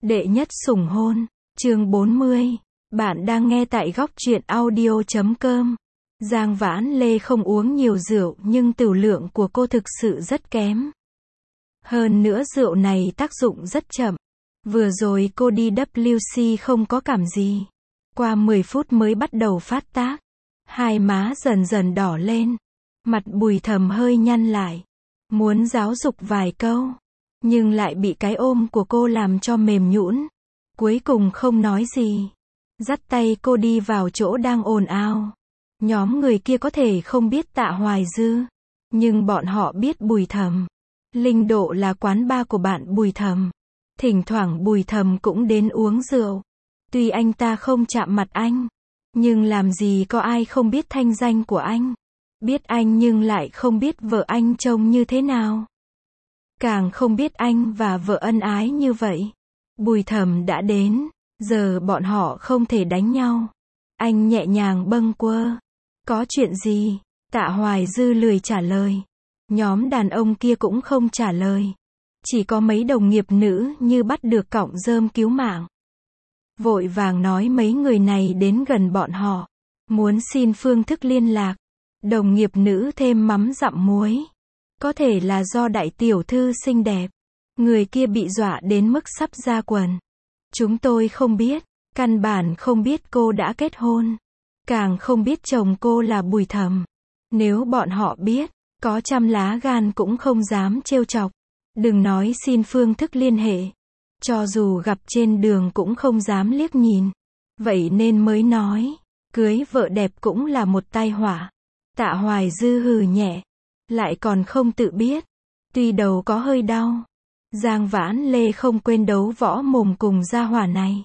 Đệ nhất sủng hôn, chương 40. Bạn đang nghe tại góc truyện audio.com. Giang Vãn Lê không uống nhiều rượu nhưng tửu lượng của cô thực sự rất kém. Hơn nữa rượu này tác dụng rất chậm. Vừa rồi cô đi WC không có cảm gì. Qua 10 phút mới bắt đầu phát tác. Hai má dần dần đỏ lên. Mặt Bùi Thầm hơi nhăn lại. Muốn giáo dục vài câu. Nhưng lại bị cái ôm của cô làm cho mềm nhũn. Cuối cùng không nói gì. Dắt tay cô đi vào chỗ đang ồn ào. Nhóm người kia có thể không biết Tạ Hoài Dư. Nhưng bọn họ biết Bùi Thầm. Linh Độ là quán bar của bạn Bùi Thầm. Thỉnh thoảng Bùi Thầm cũng đến uống rượu. Tuy anh ta không chạm mặt anh. Nhưng làm gì có ai không biết thanh danh của anh. Biết anh nhưng lại không biết vợ anh trông như thế nào. Càng không biết anh và vợ ân ái như vậy. Bùi Thầm đã đến. Giờ bọn họ không thể đánh nhau. Anh nhẹ nhàng bâng quơ. Có chuyện gì? Tạ Hoài Dư lười trả lời. Nhóm đàn ông kia cũng không trả lời. Chỉ có mấy đồng nghiệp nữ như bắt được cọng rơm cứu mạng. Vội vàng nói mấy người này đến gần bọn họ. Muốn xin phương thức liên lạc. Đồng nghiệp nữ thêm mắm dặm muối. Có thể là do đại tiểu thư xinh đẹp. Người kia bị dọa đến mức sắp ra quần. Chúng tôi không biết. Căn bản không biết cô đã kết hôn. Càng không biết chồng cô là Bùi Thầm. Nếu bọn họ biết, có trăm lá gan cũng không dám trêu chọc. Đừng nói xin phương thức liên hệ. Cho dù gặp trên đường cũng không dám liếc nhìn. Vậy nên mới nói, cưới vợ đẹp cũng là một tai họa. Tạ Hoài Dư hừ nhẹ. Lại còn không tự biết. Tuy đầu có hơi đau. Giang Vãn Lê không quên đấu võ mồm cùng gia hỏa này.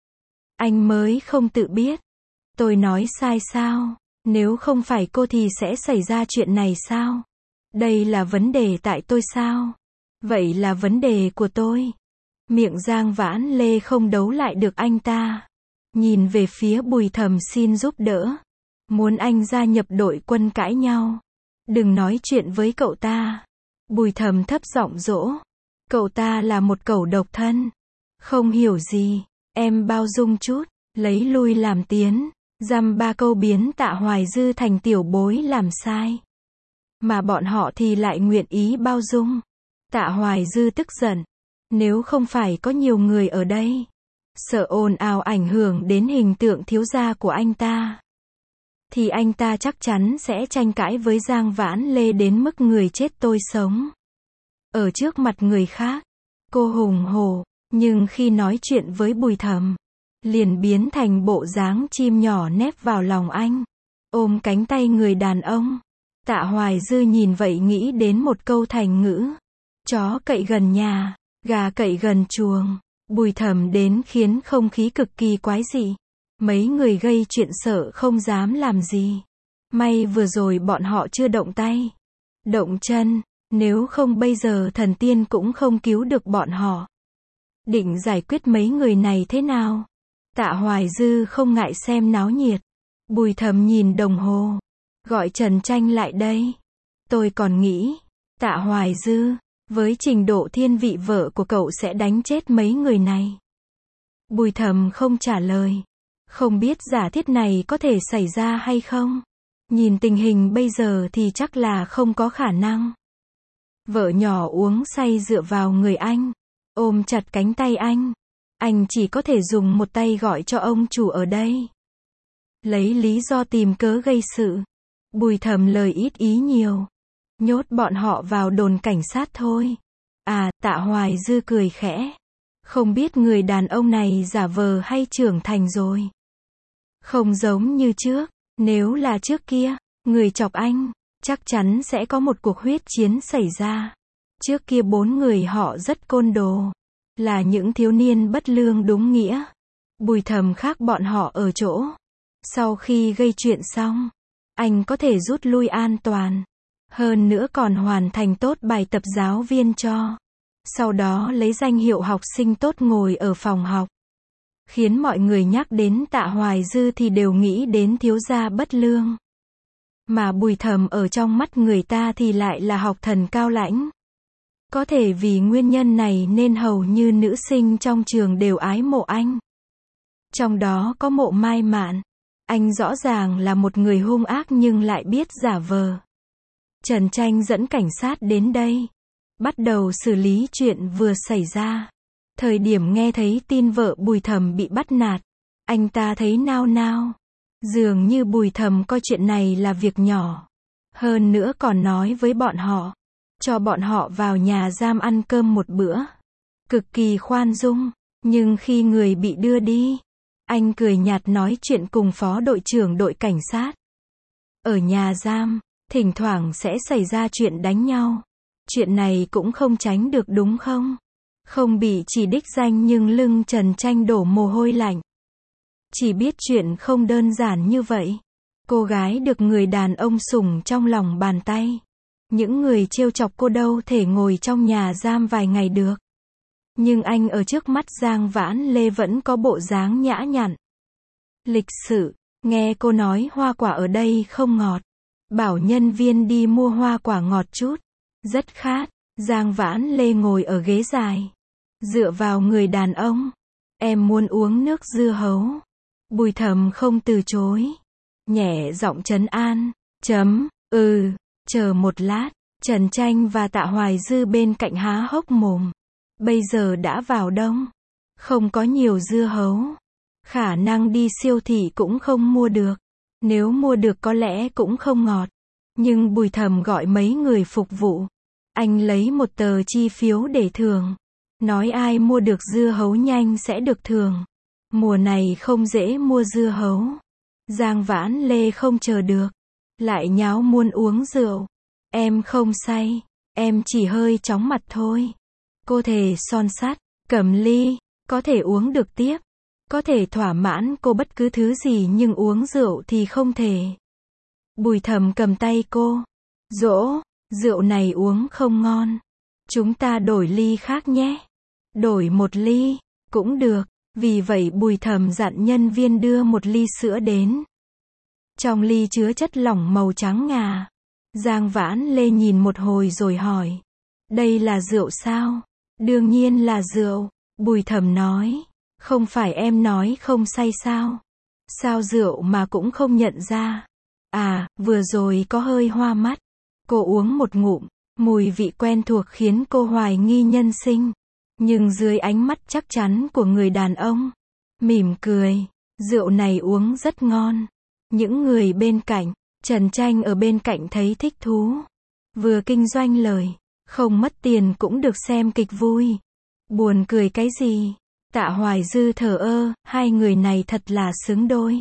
Anh mới không tự biết. Tôi nói sai sao? Nếu không phải cô thì sẽ xảy ra chuyện này sao? Đây là vấn đề tại tôi sao? Vậy là vấn đề của tôi. Miệng Giang Vãn Lê không đấu lại được anh ta. Nhìn về phía Bùi Thầm xin giúp đỡ. Muốn anh gia nhập đội quân cãi nhau. Đừng nói chuyện với cậu ta. Bùi Thầm thấp giọng dỗ. Cậu ta là một cẩu độc thân. Không hiểu gì. Em bao dung chút. Lấy lui làm tiến. Dăm ba câu biến Tạ Hoài Dư thành tiểu bối làm sai. Mà bọn họ thì lại nguyện ý bao dung. Tạ Hoài Dư tức giận. Nếu không phải có nhiều người ở đây. Sợ ồn ào ảnh hưởng đến hình tượng thiếu gia của anh ta. Thì anh ta chắc chắn sẽ tranh cãi với Giang Vãn Lê đến mức người chết tôi sống. Ở trước mặt người khác, cô hùng hổ, nhưng khi nói chuyện với Bùi Thầm, liền biến thành bộ dáng chim nhỏ nép vào lòng anh, ôm cánh tay người đàn ông. Tạ Hoài Dư nhìn vậy nghĩ đến một câu thành ngữ. Chó cậy gần nhà, gà cậy gần chuồng. Bùi Thầm đến khiến không khí cực kỳ quái dị. Mấy người gây chuyện sợ không dám làm gì. May vừa rồi bọn họ chưa động tay, động chân. Nếu không bây giờ thần tiên cũng không cứu được bọn họ. Định giải quyết mấy người này thế nào? Tạ Hoài Dư không ngại xem náo nhiệt. Bùi Thầm nhìn đồng hồ. Gọi Trần Tranh lại đây. Tôi còn nghĩ, Tạ Hoài Dư, với trình độ thiên vị vợ của cậu sẽ đánh chết mấy người này. Bùi Thầm không trả lời. Không biết giả thiết này có thể xảy ra hay không? Nhìn tình hình bây giờ thì chắc là không có khả năng. Vợ nhỏ uống say dựa vào người anh. Ôm chặt cánh tay anh. Anh chỉ có thể dùng một tay gọi cho ông chủ ở đây. Lấy lý do tìm cớ gây sự. Bùi Thầm lời ít ý nhiều. Nhốt bọn họ vào đồn cảnh sát thôi. À, Tạ Hoài Dư cười khẽ. Không biết người đàn ông này giả vờ hay trưởng thành rồi. Không giống như trước. Nếu là trước kia, người chọc anh, chắc chắn sẽ có một cuộc huyết chiến xảy ra. Trước kia 4 người họ rất côn đồ. Là những thiếu niên bất lương đúng nghĩa. Bùi Thầm khác bọn họ ở chỗ. Sau khi gây chuyện xong, anh có thể rút lui an toàn. Hơn nữa còn hoàn thành tốt bài tập giáo viên cho. Sau đó lấy danh hiệu học sinh tốt ngồi ở phòng học. Khiến mọi người nhắc đến Tạ Hoài Dư thì đều nghĩ đến thiếu gia bất lương. Mà Bùi Thầm ở trong mắt người ta thì lại là học thần cao lãnh. Có thể vì nguyên nhân này nên hầu như nữ sinh trong trường đều ái mộ anh. Trong đó có Mộ Mai Mạn. Anh rõ ràng là một người hung ác nhưng lại biết giả vờ. Trần Tranh dẫn cảnh sát đến đây, bắt đầu xử lý chuyện vừa xảy ra. Thời điểm nghe thấy tin vợ Bùi Thầm bị bắt nạt, anh ta thấy nao nao. Dường như Bùi Thầm coi chuyện này là việc nhỏ. Hơn nữa còn nói với bọn họ, cho bọn họ vào nhà giam ăn cơm một bữa. Cực kỳ khoan dung, nhưng khi người bị đưa đi, anh cười nhạt nói chuyện cùng phó đội trưởng đội cảnh sát. Ở nhà giam, thỉnh thoảng sẽ xảy ra chuyện đánh nhau. Chuyện này cũng không tránh được đúng không? Không bị chỉ đích danh nhưng lưng Trần Tranh đổ mồ hôi lạnh. Chỉ biết chuyện không đơn giản như vậy. Cô gái được người đàn ông sủng trong lòng bàn tay. Những người trêu chọc cô đâu thể ngồi trong nhà giam vài ngày được. Nhưng anh ở trước mắt Giang Vãn Lê vẫn có bộ dáng nhã nhặn. Lịch sự, nghe cô nói hoa quả ở đây không ngọt. Bảo nhân viên đi mua hoa quả ngọt chút. Rất khát. Giang Vãn Lê ngồi ở ghế dài, dựa vào người đàn ông. Em muốn uống nước dưa hấu. Bùi Thầm không từ chối. Nhẹ giọng trấn an. Chờ một lát. Trần Tranh và Tạ Hoài Dư bên cạnh há hốc mồm. Bây giờ đã vào đông. Không có nhiều dưa hấu. Khả năng đi siêu thị cũng không mua được. Nếu mua được có lẽ cũng không ngọt. Nhưng Bùi Thầm gọi mấy người phục vụ. Anh lấy một tờ chi phiếu để thưởng. Nói ai mua được dưa hấu nhanh sẽ được thưởng. Mùa này không dễ mua dưa hấu. Giang Vãn Lê không chờ được. Lại nháo muốn uống rượu. Em không say. Em chỉ hơi chóng mặt thôi. Cô thề son sắt, cầm ly. Có thể uống được tiếp. Có thể thỏa mãn cô bất cứ thứ gì nhưng uống rượu thì không thể. Bùi Thầm cầm tay cô. Dỗ, rượu này uống không ngon. Chúng ta đổi ly khác nhé. Đổi một ly, cũng được. Vì vậy Bùi Thầm dặn nhân viên đưa một ly sữa đến. Trong ly chứa chất lỏng màu trắng ngà. Giang Vãn Lê nhìn một hồi rồi hỏi. Đây là rượu sao? Đương nhiên là rượu. Bùi Thầm nói. Không phải em nói không say sao? Sao rượu mà cũng không nhận ra? À, vừa rồi có hơi hoa mắt. Cô uống một ngụm. Mùi vị quen thuộc khiến cô hoài nghi nhân sinh. Nhưng dưới ánh mắt chắc chắn của người đàn ông, mỉm cười. Rượu này uống rất ngon. Những người bên cạnh, Trần Tranh ở bên cạnh thấy thích thú. Vừa kinh doanh lời, không mất tiền cũng được xem kịch vui. Buồn cười cái gì? Tạ Hoài Dư thờ ơ, hai người này thật là xứng đôi.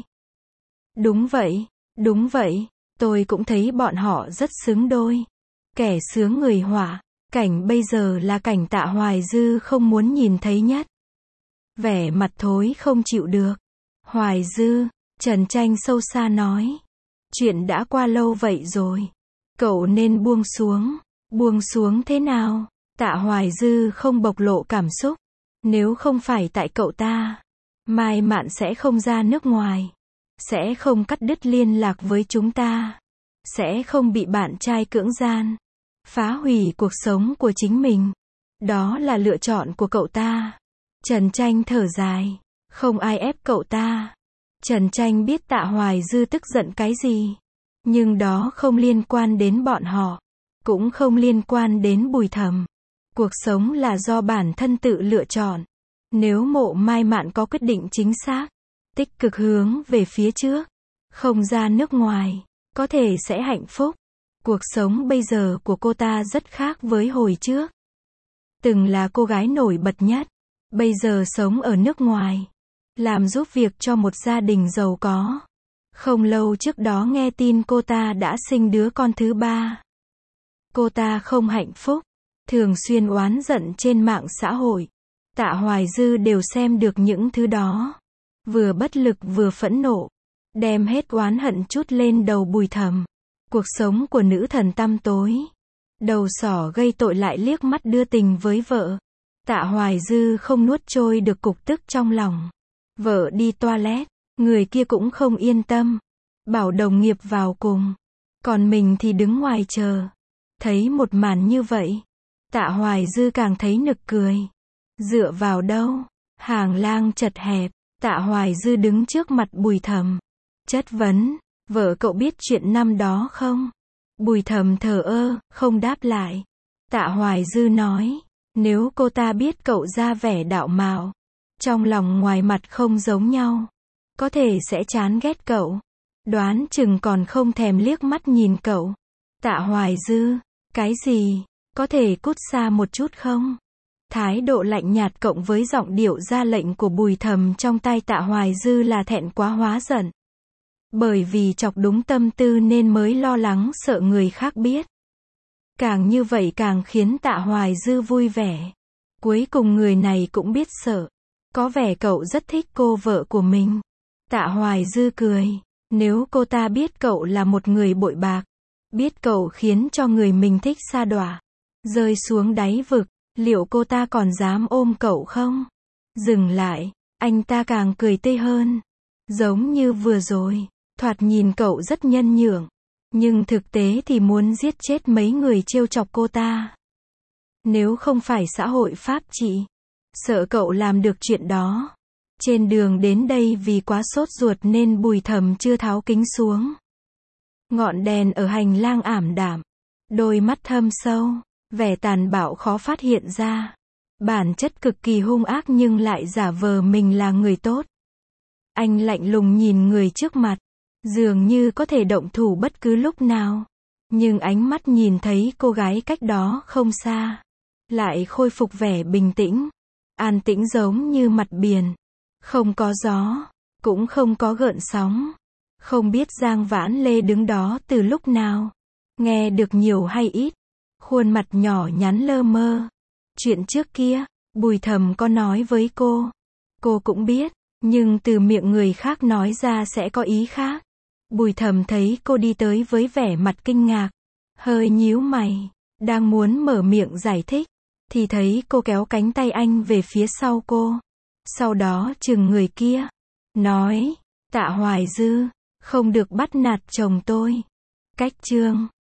Đúng vậy, tôi cũng thấy bọn họ rất xứng đôi. Kẻ sướng người họa, cảnh bây giờ là cảnh Tạ Hoài Dư không muốn nhìn thấy nhất. Vẻ mặt thối không chịu được. Hoài Dư, Trần Tranh sâu xa nói. Chuyện đã qua lâu vậy rồi. Cậu nên buông xuống. Buông xuống thế nào? Tạ Hoài Dư không bộc lộ cảm xúc. Nếu không phải tại cậu ta, Mai Mạn sẽ không ra nước ngoài. Sẽ không cắt đứt liên lạc với chúng ta. Sẽ không bị bạn trai cưỡng gian. Phá hủy cuộc sống của chính mình. Đó là lựa chọn của cậu ta. Trần Tranh thở dài. Không ai ép cậu ta. Trần Tranh biết Tạ Hoài Dư tức giận cái gì. Nhưng đó không liên quan đến bọn họ. Cũng không liên quan đến Bùi Thầm. Cuộc sống là do bản thân tự lựa chọn. Nếu Mộ Mai Mạn có quyết định chính xác, tích cực hướng về phía trước, không ra nước ngoài, có thể sẽ hạnh phúc. Cuộc sống bây giờ của cô ta rất khác với hồi trước. Từng là cô gái nổi bật nhất, bây giờ sống ở nước ngoài, làm giúp việc cho một gia đình giàu có. Không lâu trước đó nghe tin cô ta đã sinh đứa con thứ 3. Cô ta không hạnh phúc, thường xuyên oán giận trên mạng xã hội. Tạ Hoài Dư đều xem được những thứ đó. Vừa bất lực vừa phẫn nộ. Đem hết oán hận trút lên đầu Bùi Thầm. Cuộc sống của nữ thần tăm tối. Đầu sỏ gây tội lại liếc mắt đưa tình với vợ. Tạ Hoài Dư không nuốt trôi được cục tức trong lòng. Vợ đi toilet, người kia cũng không yên tâm. Bảo đồng nghiệp vào cùng. Còn mình thì đứng ngoài chờ. Thấy một màn như vậy, Tạ Hoài Dư càng thấy nực cười. Dựa vào đâu? Hàng lang chật hẹp. Tạ Hoài Dư đứng trước mặt Bùi Thầm. Chất vấn, vợ cậu biết chuyện năm đó không? Bùi Thầm thờ ơ, không đáp lại. Tạ Hoài Dư nói, nếu cô ta biết cậu ra vẻ đạo mạo, trong lòng ngoài mặt không giống nhau, có thể sẽ chán ghét cậu. Đoán chừng còn không thèm liếc mắt nhìn cậu. Tạ Hoài Dư, cái gì? Có thể cút xa một chút không? Thái độ lạnh nhạt cộng với giọng điệu ra lệnh của Bùi Thầm trong tai Tạ Hoài Dư là thẹn quá hóa giận. Bởi vì chọc đúng tâm tư nên mới lo lắng sợ người khác biết. Càng như vậy càng khiến Tạ Hoài Dư vui vẻ. Cuối cùng người này cũng biết sợ. Có vẻ cậu rất thích cô vợ của mình. Tạ Hoài Dư cười. Nếu cô ta biết cậu là một người bội bạc, biết cậu khiến cho người mình thích sa đọa, rơi xuống đáy vực, liệu cô ta còn dám ôm cậu không? Dừng lại, anh ta càng cười tươi hơn. Giống như vừa rồi, thoạt nhìn cậu rất nhân nhượng, nhưng thực tế thì muốn giết chết mấy người trêu chọc cô ta. Nếu không phải xã hội pháp trị, sợ cậu làm được chuyện đó. Trên đường đến đây vì quá sốt ruột nên Bùi Thầm chưa tháo kính xuống. Ngọn đèn ở hành lang ảm đạm, đôi mắt thâm sâu, vẻ tàn bạo khó phát hiện ra. Bản chất cực kỳ hung ác nhưng lại giả vờ mình là người tốt. Anh lạnh lùng nhìn người trước mặt, dường như có thể động thủ bất cứ lúc nào. Nhưng ánh mắt nhìn thấy cô gái cách đó không xa, lại khôi phục vẻ bình tĩnh, an tĩnh giống như mặt biển. Không có gió, cũng không có gợn sóng. Không biết Giang Vãn Lê đứng đó từ lúc nào, nghe được nhiều hay ít. Khuôn mặt nhỏ nhắn lơ mơ. Chuyện trước kia, Bùi Thầm có nói với cô cũng biết, nhưng từ miệng người khác nói ra sẽ có ý khác. Bùi Thầm thấy cô đi tới với vẻ mặt kinh ngạc, hơi nhíu mày, đang muốn mở miệng giải thích, thì thấy cô kéo cánh tay anh về phía sau cô. Sau đó chừng người kia, nói, Tạ Hoài Dư, không được bắt nạt chồng tôi. Cách chương